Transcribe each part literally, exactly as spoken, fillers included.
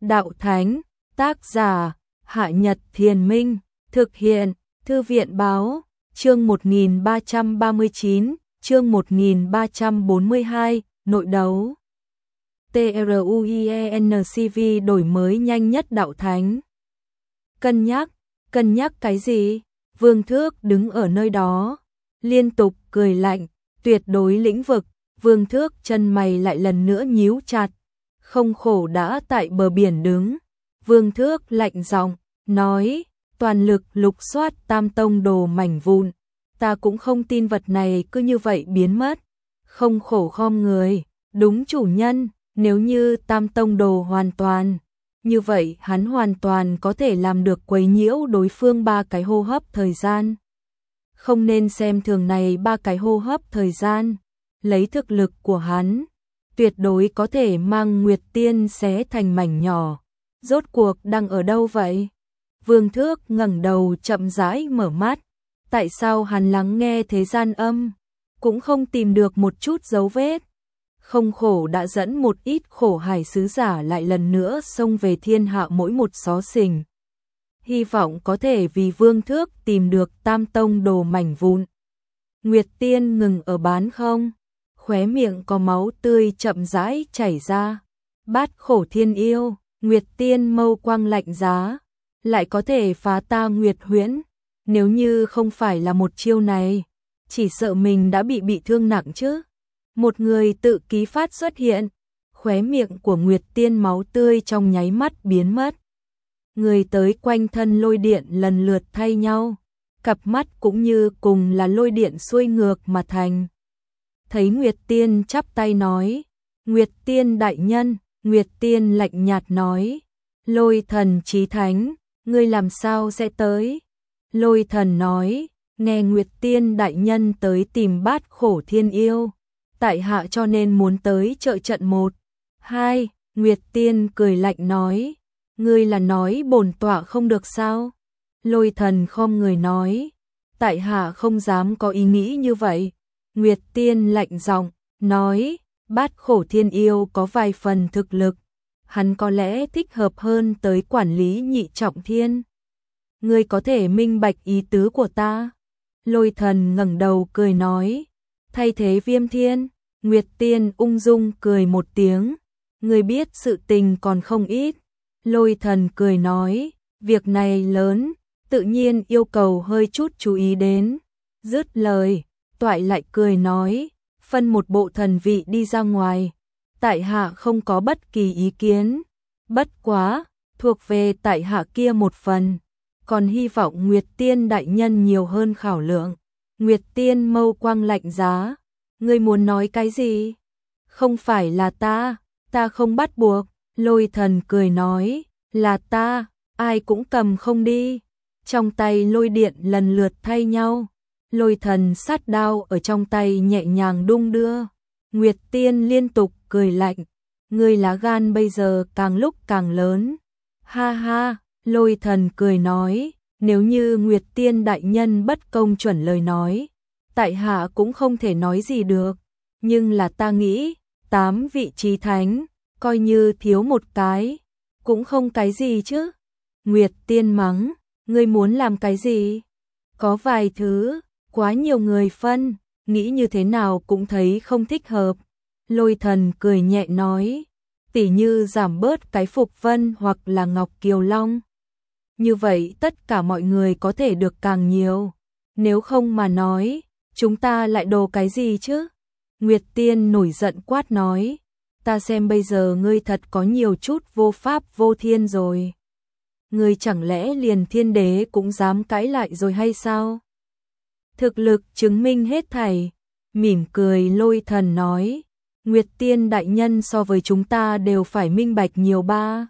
đạo thánh, tác giả, Hạ Nhật Thiền Minh, thực hiện, Thư viện Báo, chương một nghìn ba trăm ba mươi chín, chương một nghìn ba trăm bốn mươi hai, nội đấu. TRUIENCV đổi mới nhanh nhất đạo thánh. Cân nhắc, cân nhắc cái gì? Vương Thước đứng ở nơi đó, liên tục cười lạnh, tuyệt đối lĩnh vực. Vương Thước chân mày lại lần nữa nhíu chặt, không khổ đã tại bờ biển đứng. Vương Thước lạnh giọng nói, toàn lực lục soát Tam Tông đồ mảnh vụn, ta cũng không tin vật này cứ như vậy biến mất. Không khổ khom người, đúng chủ nhân, nếu như Tam Tông đồ hoàn toàn, như vậy hắn hoàn toàn có thể làm được quấy nhiễu đối phương ba cái hô hấp thời gian. Không nên xem thường này ba cái hô hấp thời gian, lấy thực lực của hắn, tuyệt đối có thể mang Nguyệt Tiên xé thành mảnh nhỏ. Rốt cuộc đang ở đâu vậy? Vương Thước ngẩng đầu chậm rãi mở mắt, tại sao hắn lắng nghe thế gian âm, cũng không tìm được một chút dấu vết. Không khổ đã dẫn một ít khổ hải sứ giả lại lần nữa xông về thiên hạ mỗi một xó xỉnh. Hy vọng có thể vì Vương Thước tìm được Tam Tông đồ mảnh vụn. Nguyệt Tiên ngừng ở bán không, khóe miệng có máu tươi chậm rãi chảy ra. Bát khổ thiên yêu, Nguyệt Tiên mâu quang lạnh giá, lại có thể phá ta Nguyệt huyễn. Nếu như không phải là một chiêu này, chỉ sợ mình đã bị bị thương nặng chứ. Một người tự ký phát xuất hiện, khóe miệng của Nguyệt Tiên máu tươi trong nháy mắt biến mất. Người tới quanh thân lôi điện lần lượt thay nhau, cặp mắt cũng như cùng là lôi điện xuôi ngược mà thành. Thấy Nguyệt Tiên chắp tay nói, Nguyệt Tiên đại nhân. Nguyệt Tiên lạnh nhạt nói, Lôi Thần Chí Thánh, ngươi làm sao sẽ tới? Lôi Thần nói, nghe Nguyệt Tiên đại nhân tới tìm Bát khổ thiên yêu, tại hạ cho nên muốn tới trợ trận một. Hai, Nguyệt Tiên cười lạnh nói, ngươi là nói bổn tọa không được sao? Lôi Thần khom người nói, tại hạ không dám có ý nghĩ như vậy. Nguyệt Tiên lạnh giọng nói, Bát khổ thiên yêu có vài phần thực lực, hắn có lẽ thích hợp hơn tới quản lý nhị trọng thiên. Ngươi có thể minh bạch ý tứ của ta? Lôi Thần ngẩng đầu cười nói, thay thế Viêm Thiên. Nguyệt Tiên ung dung cười một tiếng, ngươi biết sự tình còn không ít. Lôi Thần cười nói, việc này lớn, tự nhiên yêu cầu hơi chút chú ý đến. Dứt lời, toại lại cười nói, phân một bộ thần vị đi ra ngoài, tại hạ không có bất kỳ ý kiến. Bất quá, thuộc về tại hạ kia một phần, còn hy vọng Nguyệt Tiên đại nhân nhiều hơn khảo lượng. Nguyệt Tiên mâu quang lạnh giá, ngươi muốn nói cái gì? Không phải là ta, ta không bắt buộc. Lôi Thần cười nói, là ta, ai cũng cầm không đi. Trong tay lôi điện lần lượt thay nhau, Lôi Thần sát đao ở trong tay nhẹ nhàng đung đưa. Nguyệt Tiên liên tục cười lạnh, ngươi lá gan bây giờ càng lúc càng lớn. Ha ha, Lôi Thần cười nói, nếu như Nguyệt Tiên đại nhân bất công chuẩn lời nói, tại hạ cũng không thể nói gì được, nhưng là ta nghĩ, tám vị chí thánh, coi như thiếu một cái, cũng không cái gì chứ. Nguyệt Tiên mắng, ngươi muốn làm cái gì? Có vài thứ, quá nhiều người phân, nghĩ như thế nào cũng thấy không thích hợp. Lôi Thần cười nhẹ nói, tỉ như giảm bớt cái Phục Vân hoặc là Ngọc Kiều Long. Như vậy tất cả mọi người có thể được càng nhiều. Nếu không mà nói, chúng ta lại đồ cái gì chứ? Nguyệt Tiên nổi giận quát nói, ta xem bây giờ ngươi thật có nhiều chút vô pháp vô thiên rồi. Ngươi chẳng lẽ liền thiên đế cũng dám cãi lại rồi hay sao? Thực lực chứng minh hết thảy. Mỉm cười Lôi Thần nói, Nguyệt Tiên đại nhân so với chúng ta đều phải minh bạch nhiều ba.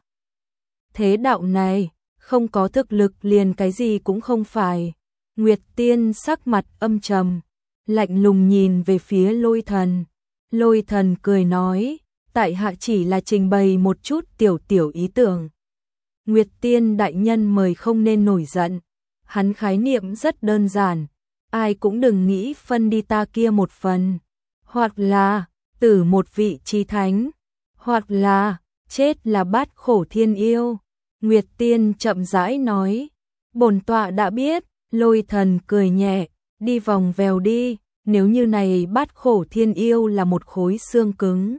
Thế đạo này, không có thực lực liền cái gì cũng không phải. Nguyệt Tiên sắc mặt âm trầm, lạnh lùng nhìn về phía Lôi Thần. Lôi Thần cười nói, tại hạ chỉ là trình bày một chút tiểu tiểu ý tưởng. Nguyệt Tiên đại nhân mời không nên nổi giận, hắn khái niệm rất đơn giản, ai cũng đừng nghĩ phân đi ta kia một phần, hoặc là tử một vị chí thánh, hoặc là chết là bát khổ thiên yêu. Nguyệt Tiên chậm rãi nói, bổn tọa đã biết. Lôi Thần cười nhẹ, đi vòng vèo đi, nếu như này bát khổ thiên yêu là một khối xương cứng.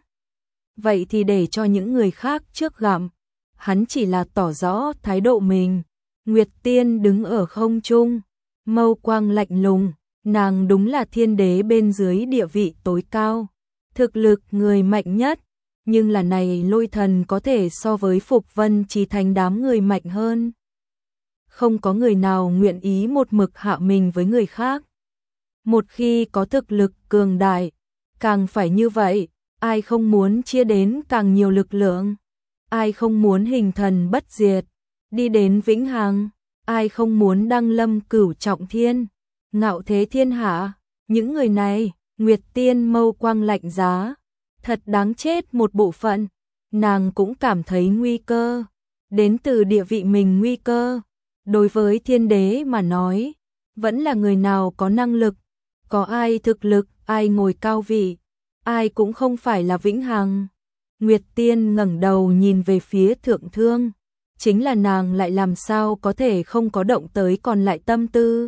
Vậy thì để cho những người khác trước gặm, hắn chỉ là tỏ rõ thái độ mình. Nguyệt Tiên đứng ở không trung, mâu quang lạnh lùng, nàng đúng là thiên đế bên dưới địa vị tối cao, thực lực người mạnh nhất, nhưng là này Lôi Thần có thể so với Phục Vân Chí Thánh đám người mạnh hơn. Không có người nào nguyện ý một mực hạ mình với người khác. Một khi có thực lực cường đại, càng phải như vậy, ai không muốn chia đến càng nhiều lực lượng, ai không muốn hình thần bất diệt, đi đến vĩnh hằng, ai không muốn đăng lâm cửu trọng thiên, ngạo thế thiên hạ. Những người này, Nguyệt Tiên mâu quang lạnh giá, thật đáng chết một bộ phận, nàng cũng cảm thấy nguy cơ, đến từ địa vị mình nguy cơ. Đối với thiên đế mà nói, vẫn là người nào có năng lực, có ai thực lực, ai ngồi cao vị, ai cũng không phải là vĩnh hằng. Nguyệt Tiên ngẩng đầu nhìn về phía Thượng Thương, chính là nàng lại làm sao có thể không có động tới còn lại tâm tư.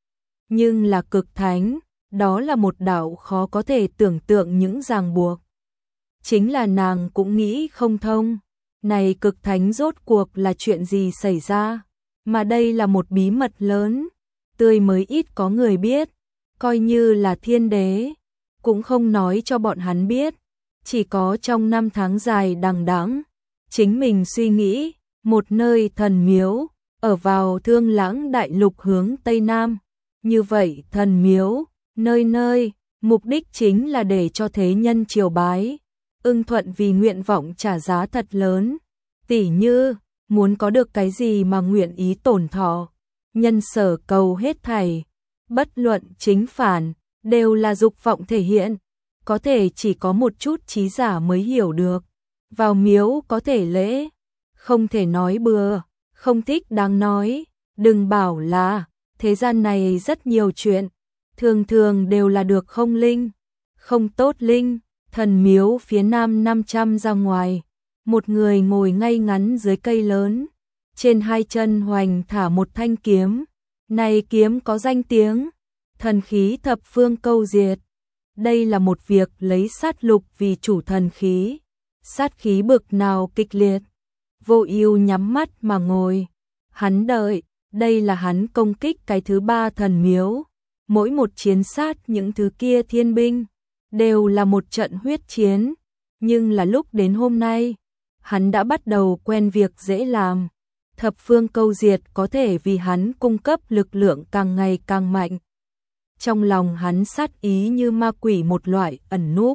Nhưng là cực thánh, đó là một đạo khó có thể tưởng tượng những ràng buộc. Chính là nàng cũng nghĩ không thông, này cực thánh rốt cuộc là chuyện gì xảy ra, mà đây là một bí mật lớn, tươi mới ít có người biết, coi như là thiên đế, cũng không nói cho bọn hắn biết, chỉ có trong năm tháng dài đằng đẵng, chính mình suy nghĩ, một nơi thần miếu, ở vào Thương Lãng đại lục hướng Tây Nam, như vậy thần miếu, nơi nơi, mục đích chính là để cho thế nhân triều bái, ưng thuận vì nguyện vọng trả giá thật lớn, tỉ như, muốn có được cái gì mà nguyện ý tổn thọ, nhân sở cầu hết thảy, bất luận chính phản, đều là dục vọng thể hiện, có thể chỉ có một chút trí giả mới hiểu được. Vào miếu có thể lễ, không thể nói bừa, không thích đáng nói, đừng bảo là, thế gian này rất nhiều chuyện, thường thường đều là được không linh, không tốt linh. Thần miếu phía nam năm trăm ra ngoài, một người ngồi ngay ngắn dưới cây lớn, trên hai chân hoành thả một thanh kiếm, này kiếm có danh tiếng, thần khí thập phương câu diệt. Đây là một việc lấy sát lục vì chủ thần khí, sát khí bực nào kịch liệt. Vô Ưu nhắm mắt mà ngồi, hắn đợi, đây là hắn công kích cái thứ ba thần miếu, mỗi một chiến sát những thứ kia thiên binh đều là một trận huyết chiến, nhưng là lúc đến hôm nay, hắn đã bắt đầu quen việc dễ làm. Thập phương câu diệt có thể vì hắn cung cấp lực lượng càng ngày càng mạnh. Trong lòng hắn sát ý như ma quỷ một loại ẩn núp,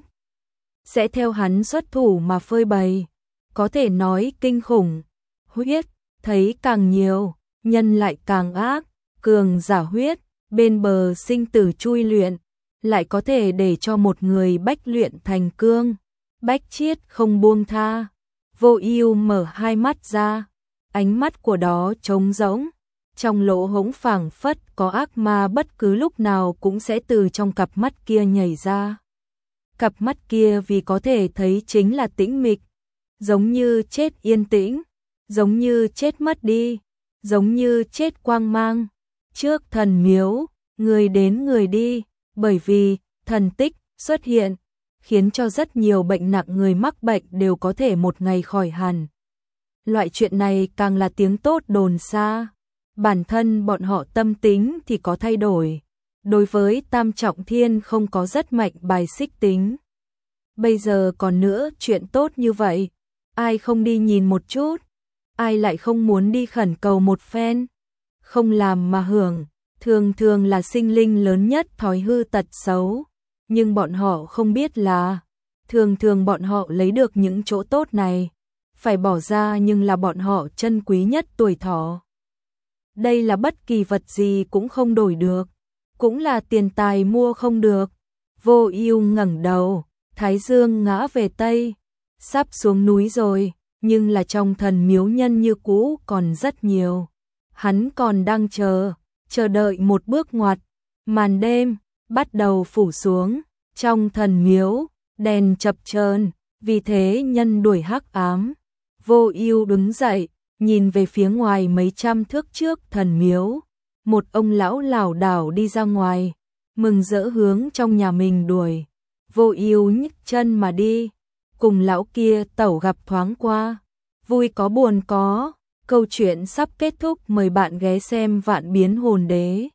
sẽ theo hắn xuất thủ mà phơi bày, có thể nói kinh khủng. Huyết, thấy càng nhiều, nhân lại càng ác, cường giả huyết, bên bờ sinh tử chui luyện, lại có thể để cho một người bách luyện thành cương, bách chiết không buông tha. Vô Ưu mở hai mắt ra, ánh mắt của đó trống rỗng, trong lỗ hổng phảng phất có ác ma bất cứ lúc nào cũng sẽ từ trong cặp mắt kia nhảy ra. Cặp mắt kia vì có thể thấy chính là tĩnh mịch, giống như chết yên tĩnh, giống như chết mất đi, giống như chết quang mang. Trước thần miếu, người đến người đi, bởi vì thần tích xuất hiện, khiến cho rất nhiều bệnh nặng người mắc bệnh đều có thể một ngày khỏi hẳn. Loại chuyện này càng là tiếng tốt đồn xa, bản thân bọn họ tâm tính thì có thay đổi, đối với tam trọng thiên không có rất mạnh bài xích tính. Bây giờ còn nữa chuyện tốt như vậy, ai không đi nhìn một chút, ai lại không muốn đi khẩn cầu một phen, không làm mà hưởng, thường thường là sinh linh lớn nhất thói hư tật xấu, nhưng bọn họ không biết là, thường thường bọn họ lấy được những chỗ tốt này, phải bỏ ra nhưng là bọn họ trân quý nhất tuổi thọ. Đây là bất kỳ vật gì cũng không đổi được, cũng là tiền tài mua không được. Vô Ưu ngẩng đầu, thái dương ngã về tây, sắp xuống núi rồi, nhưng là trong thần miếu nhân như cũ còn rất nhiều. Hắn còn đang chờ, chờ đợi một bước ngoặt. Màn đêm bắt đầu phủ xuống, trong thần miếu đèn chập chờn, vì thế nhân đuổi hắc ám, Vô Ưu đứng dậy, nhìn về phía ngoài mấy trăm thước trước thần miếu, một ông lão lảo đảo đi ra ngoài, mừng rỡ hướng trong nhà mình đuổi. Vô Ưu nhấc chân mà đi, cùng lão kia tẩu gặp thoáng qua, vui có buồn có. Câu chuyện sắp kết thúc, mời bạn ghé xem Vạn Biến Hồn Đế.